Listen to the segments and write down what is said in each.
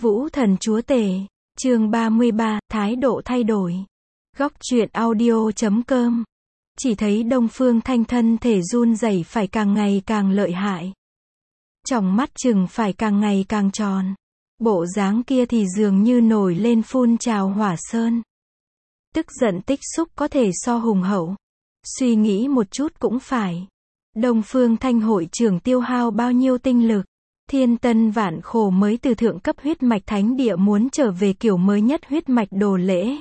Vũ thần chúa tể, chương 33, thái độ thay đổi. Góc truyện audio.com. Chỉ thấy Đông Phương Thanh thân thể run rẩy phải càng ngày càng lợi hại. Tròng mắt chừng phải càng ngày càng tròn. Bộ dáng kia thì dường như nổi lên phun trào hỏa sơn. Tức giận tích xúc có thể so hùng hậu. Suy nghĩ một chút cũng phải. Đông Phương Thanh hội trưởng tiêu hao bao nhiêu tinh lực. Thiên tân vạn khổ mới từ thượng cấp huyết mạch thánh địa muốn trở về kiểu mới nhất huyết mạch đồ lễ.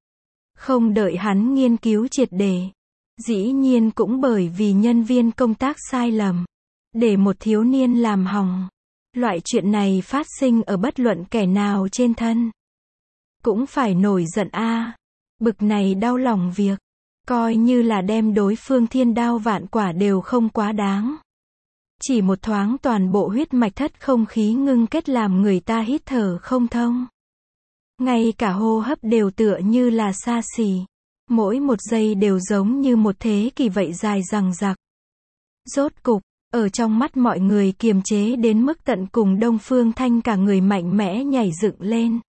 Không đợi hắn nghiên cứu triệt đề. Dĩ nhiên cũng bởi vì nhân viên công tác sai lầm. Để một thiếu niên làm hỏng. Loại chuyện này phát sinh ở bất luận kẻ nào trên thân. Cũng phải nổi giận a. Bực này đau lòng việc. Coi như là đem đối phương thiên đao vạn quả đều không quá đáng. Chỉ một thoáng toàn bộ huyết mạch thất không khí ngưng kết làm người ta hít thở không thông. Ngay cả hô hấp đều tựa như là xa xỉ. Mỗi một giây đều giống như một thế kỷ vậy dài dằng dặc. Rốt cục, ở trong mắt mọi người kiềm chế đến mức tận cùng, Đông Phương Thanh cả người mạnh mẽ nhảy dựng lên.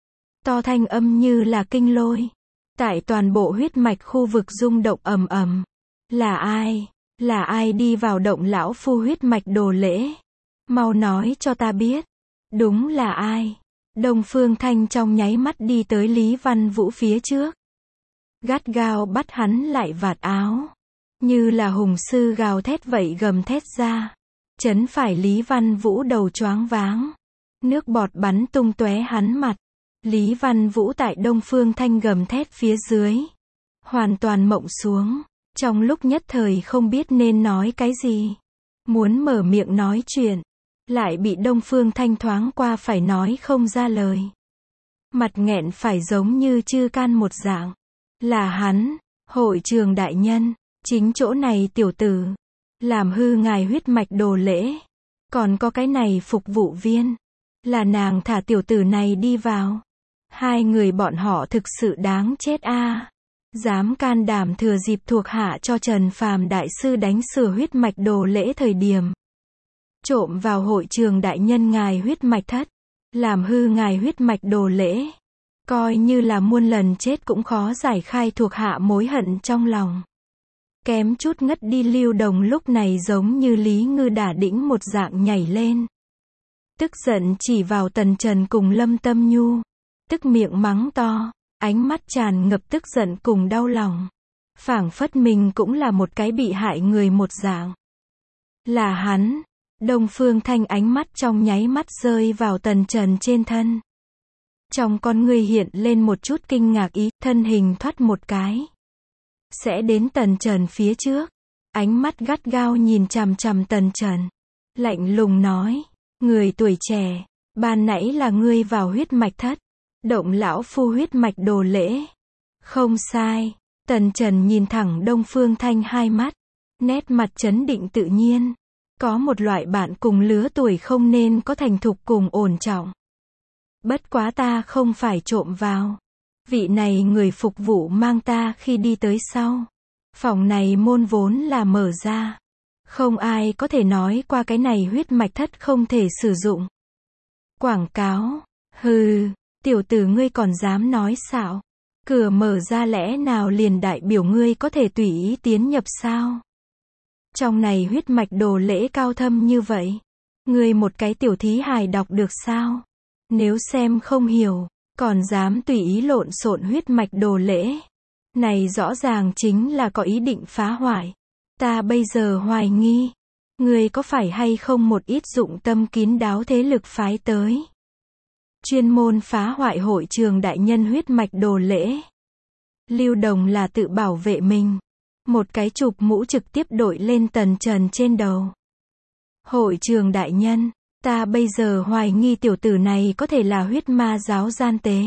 To thanh âm như là kinh lôi. Tại toàn bộ huyết mạch khu vực rung động ầm ầm. Là ai? Là ai đi vào động lão phu huyết mạch đồ lễ? Mau nói cho ta biết. Đúng là ai? Đông Phương Thanh trong nháy mắt đi tới Lý Văn Vũ phía trước. Gắt gao bắt hắn lại vạt áo. Như là hùng sư gào thét vậy gầm thét ra. Chấn phải Lý Văn Vũ đầu choáng váng. Nước bọt bắn tung tóe hắn mặt. Lý Văn Vũ tại Đông Phương Thanh gầm thét phía dưới. Hoàn toàn mộng xuống. Trong lúc nhất thời không biết nên nói cái gì. Muốn mở miệng nói chuyện. Lại bị Đông Phương Thanh thoáng qua phải nói không ra lời. Mặt nghẹn phải giống như chư can một dạng. Là hắn, hội trường đại nhân. Chính chỗ này tiểu tử. Làm hư ngài huyết mạch đồ lễ. Còn có cái này phục vụ viên. Là nàng thả tiểu tử này đi vào. Hai người bọn họ thực sự đáng chết a. Dám can đảm thừa dịp thuộc hạ cho Trần Phàm đại sư đánh sửa huyết mạch đồ lễ thời điểm. Trộm vào hội trường đại nhân ngài huyết mạch thất. Làm hư ngài huyết mạch đồ lễ. Coi như là muôn lần chết cũng khó giải khai thuộc hạ mối hận trong lòng. Kém chút ngất đi Lưu Đồng lúc này giống như Lý Ngư đả đĩnh một dạng nhảy lên. Tức giận chỉ vào Tần Trần cùng Lâm Tâm Nhu. Tức miệng mắng to. Ánh mắt tràn ngập tức giận cùng đau lòng. Phảng phất mình cũng là một cái bị hại người một dạng. Là hắn. Đông Phương Thanh ánh mắt trong nháy mắt rơi vào Tần Trần trên thân. Trong con người hiện lên một chút kinh ngạc ý, thân hình thoát một cái. Sẽ đến Tần Trần phía trước. Ánh mắt gắt gao nhìn chằm chằm Tần Trần. Lạnh lùng nói. Người tuổi trẻ. Ban nãy là ngươi vào huyết mạch thất. Động lão phu huyết mạch đồ lễ. Không sai. Tần Trần nhìn thẳng Đông Phương Thanh hai mắt. Nét mặt trấn định tự nhiên. Có một loại bạn cùng lứa tuổi không nên có thành thục cùng ổn trọng. Bất quá ta không phải trộm vào. Vị này người phục vụ mang ta khi đi tới sau. Phòng này môn vốn là mở ra. Không ai có thể nói qua cái này huyết mạch thất không thể sử dụng. Quảng cáo. Hừ. Tiểu tử ngươi còn dám nói xạo. Cửa mở ra lẽ nào liền đại biểu ngươi có thể tùy ý tiến nhập sao? Trong này huyết mạch đồ lễ cao thâm như vậy. Ngươi một cái tiểu thí hài đọc được sao? Nếu xem không hiểu, còn dám tùy ý lộn xộn huyết mạch đồ lễ. Này rõ ràng chính là có ý định phá hoại. Ta bây giờ hoài nghi. Ngươi có phải hay không một ít dụng tâm kín đáo thế lực phái tới. Chuyên môn phá hoại hội trường đại nhân huyết mạch đồ lễ. Lưu Đồng là tự bảo vệ mình. Một cái chụp mũ trực tiếp đội lên Tần Trần trên đầu. Hội trường đại nhân, ta bây giờ hoài nghi tiểu tử này có thể là huyết ma giáo gian tế.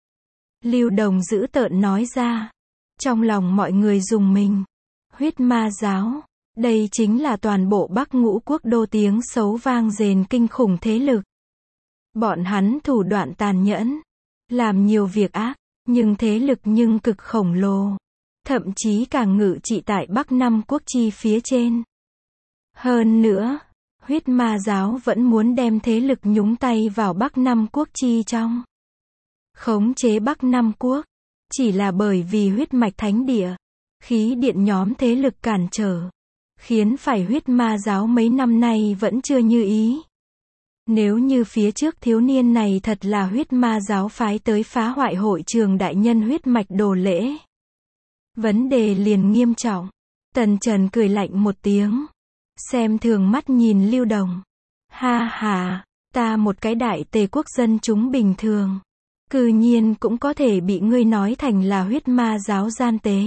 Lưu Đồng dữ tợn nói ra. Trong lòng mọi người rùng mình. Huyết ma giáo. Đây chính là toàn bộ Bắc Ngũ Quốc đô tiếng xấu vang dền kinh khủng thế lực. Bọn hắn thủ đoạn tàn nhẫn, làm nhiều việc ác, nhưng thế lực nhưng cực khổng lồ. Thậm chí càng ngự trị tại Bắc Năm Quốc chi phía trên. Hơn nữa, Huyết ma giáo vẫn muốn đem thế lực nhúng tay vào Bắc Nam quốc chi trong. Khống chế Bắc Nam quốc. Chỉ là bởi vì huyết mạch thánh địa. Khí điện nhóm thế lực cản trở. Khiến phải huyết ma giáo mấy năm nay vẫn chưa như ý. Nếu như phía trước thiếu niên này thật là huyết ma giáo phái tới phá hoại hội trường đại nhân huyết mạch đồ lễ. Vấn đề liền nghiêm trọng. Tần Trần cười lạnh một tiếng. Xem thường mắt nhìn Lưu Đồng. Ha ha, ta một cái đại tề quốc dân chúng bình thường. Cư nhiên cũng có thể bị ngươi nói thành là huyết ma giáo gian tế.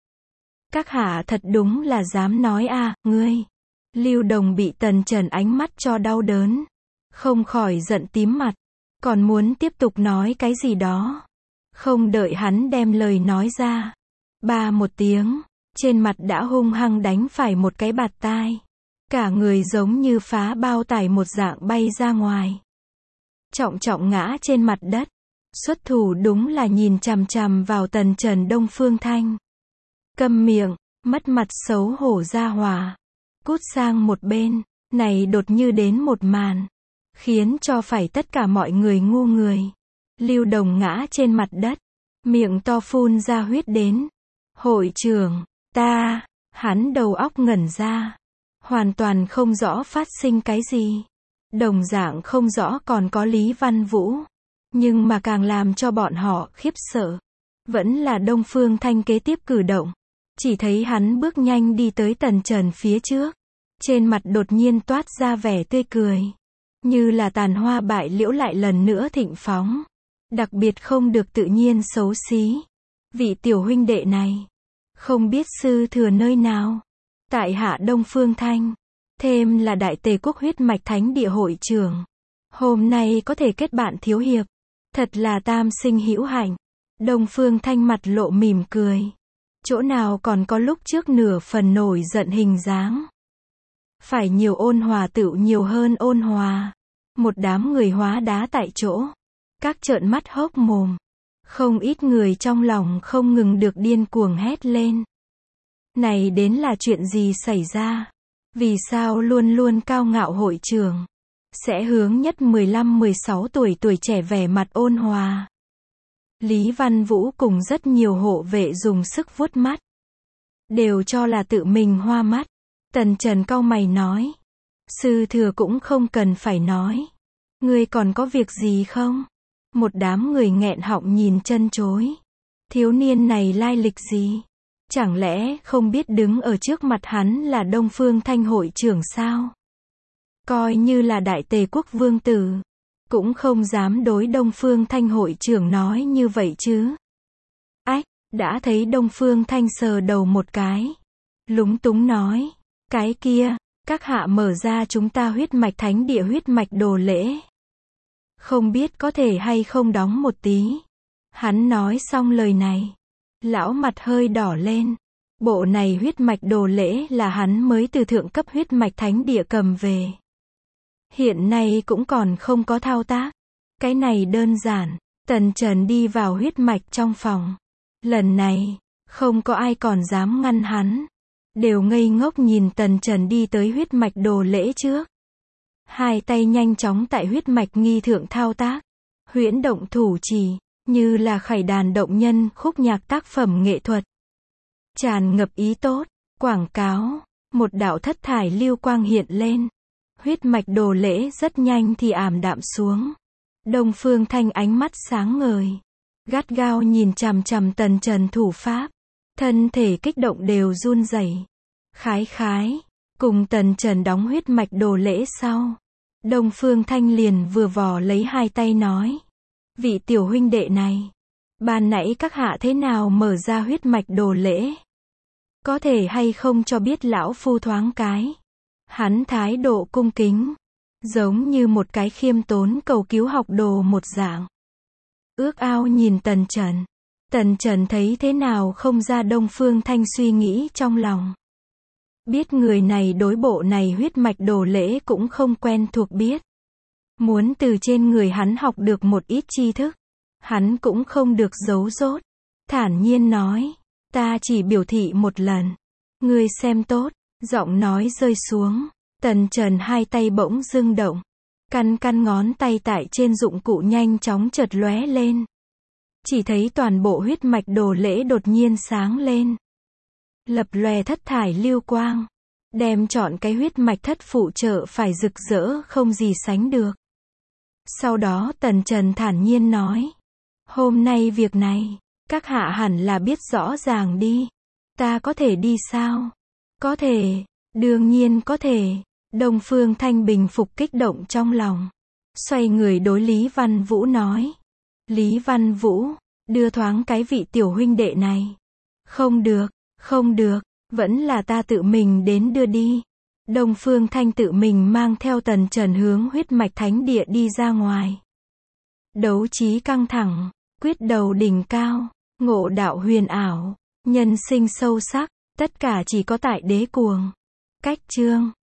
Các hạ thật đúng là dám nói a, ngươi. Lưu Đồng bị Tần Trần ánh mắt cho đau đớn. Không khỏi giận tím mặt. Còn muốn tiếp tục nói cái gì đó. Không đợi hắn đem lời nói ra. Ba một tiếng. Trên mặt đã hung hăng đánh phải một cái bạt tai. Cả người giống như phá bao tải một dạng bay ra ngoài. Trọng trọng ngã trên mặt đất. Xuất thủ đúng là nhìn chằm chằm vào Tần Trần Đông Phương Thanh. Câm miệng, mất mặt xấu hổ ra hòa. Cút sang một bên, này đột như đến một màn. Khiến cho phải tất cả mọi người ngu người. Lưu Đồng ngã trên mặt đất. Miệng to phun ra huyết đến. Hội trưởng, hắn đầu óc ngẩn ra. Hoàn toàn không rõ phát sinh cái gì. Đồng dạng không rõ còn có Lý Văn Vũ. Nhưng mà càng làm cho bọn họ khiếp sợ. Vẫn là Đông Phương Thanh kế tiếp cử động. Chỉ thấy hắn bước nhanh đi tới Tần Trần phía trước. Trên mặt đột nhiên toát ra vẻ tươi cười. Như là tàn hoa bại liễu lại lần nữa thịnh phóng. Đặc biệt không được tự nhiên xấu xí. Vị tiểu huynh đệ này. Không biết sư thừa nơi nào. Tại hạ Đông Phương Thanh. Thêm là đại tề quốc huyết mạch thánh địa hội trưởng. Hôm nay có thể kết bạn thiếu hiệp. Thật là tam sinh hữu hạnh. Đông Phương Thanh mặt lộ mỉm cười. Chỗ nào còn có lúc trước nửa phần nổi giận hình dáng. Phải nhiều ôn hòa tựu nhiều hơn ôn hòa. Một đám người hóa đá tại chỗ. Các trợn mắt hốc mồm. Không ít người trong lòng không ngừng được điên cuồng hét lên. Này đến là chuyện gì xảy ra? Vì sao luôn luôn cao ngạo hội trưởng? Sẽ hướng nhất 15-16 tuổi tuổi trẻ vẻ mặt ôn hòa. Lý Văn Vũ cùng rất nhiều hộ vệ dùng sức vuốt mắt. Đều cho là tự mình hoa mắt. Tần Trần cau mày nói. Sư thừa cũng không cần phải nói. Ngươi còn có việc gì không? Một đám người nghẹn họng nhìn chân chối. Thiếu niên này lai lịch gì? Chẳng lẽ không biết đứng ở trước mặt hắn là Đông Phương Thanh hội trưởng sao? Coi như là đại tề quốc vương tử. Cũng không dám đối Đông Phương Thanh hội trưởng nói như vậy chứ. Ách, đã thấy Đông Phương Thanh sờ đầu một cái. Lúng túng nói. Cái kia, các hạ mở ra chúng ta huyết mạch thánh địa huyết mạch đồ lễ. Không biết có thể hay không đóng một tí. Hắn nói xong lời này. Lão mặt hơi đỏ lên. Bộ này huyết mạch đồ lễ là hắn mới từ thượng cấp huyết mạch thánh địa cầm về. Hiện nay cũng còn không có thao tác. Cái này đơn giản. Tần Trần đi vào huyết mạch trong phòng. Lần này, không có ai còn dám ngăn hắn. Đều ngây ngốc nhìn Tần Trần đi tới huyết mạch đồ lễ trước. Hai tay nhanh chóng tại huyết mạch nghi thượng thao tác. Huyễn động thủ chỉ, như là khải đàn động nhân khúc nhạc tác phẩm nghệ thuật. Tràn ngập ý tốt, quảng cáo, một đạo thất thải lưu quang hiện lên. Huyết mạch đồ lễ rất nhanh thì ảm đạm xuống. Đông Phương Thanh ánh mắt sáng ngời. Gắt gao nhìn chằm chằm Tần Trần thủ pháp. Thân thể kích động đều run rẩy. Khái, cùng Tần Trần đóng huyết mạch đồ lễ sau. Đông Phương Thanh liền vừa vò lấy hai tay nói. Vị tiểu huynh đệ này. Ban nãy các hạ thế nào mở ra huyết mạch đồ lễ? Có thể hay không cho biết lão phu thoáng cái? Hắn thái độ cung kính. Giống như một cái khiêm tốn cầu cứu học đồ một dạng. Ước ao nhìn Tần Trần. Tần Trần thấy thế nào không ra Đông Phương Thanh suy nghĩ trong lòng. Biết người này đối bộ này huyết mạch đồ lễ cũng không quen thuộc biết. Muốn từ trên người hắn học được một ít tri thức. Hắn cũng không được giấu dốt. Thản nhiên nói. Ta chỉ biểu thị một lần. Ngươi xem tốt. Giọng nói rơi xuống. Tần Trần hai tay bỗng dưng động. Căn căn ngón tay tại trên dụng cụ nhanh chóng chợt lóe lên. Chỉ thấy toàn bộ huyết mạch Đồ Lễ đột nhiên sáng lên. Lập lòe thất thải lưu quang. Đem trọn cái huyết mạch thất phụ trợ phải rực rỡ không gì sánh được. Sau đó Tần Trần thản nhiên nói. Hôm nay việc này, các hạ hẳn là biết rõ ràng đi. Ta có thể đi sao? Có thể, đương nhiên có thể. Đông Phương Thanh bình phục kích động trong lòng. Xoay người đối Lý Văn Vũ nói. Lý Văn Vũ, đưa thoáng cái vị tiểu huynh đệ này. Không được, không được, vẫn là ta tự mình đến đưa đi. Đông Phương Thanh tự mình mang theo Tần Trần hướng huyết mạch thánh địa đi ra ngoài. Đấu trí căng thẳng, quyết đầu đỉnh cao, ngộ đạo huyền ảo, nhân sinh sâu sắc, tất cả chỉ có tại Đế Cuồng. Cách chương